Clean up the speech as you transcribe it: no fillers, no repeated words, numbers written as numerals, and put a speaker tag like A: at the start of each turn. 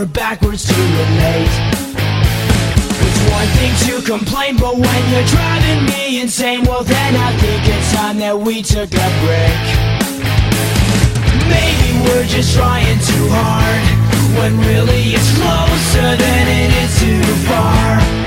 A: backwards to relate. It's one thing to complain, but when you're driving me insane, well then I think it's time that we took a break. Maybe we're just trying too hard, when really it's closer than it is too far.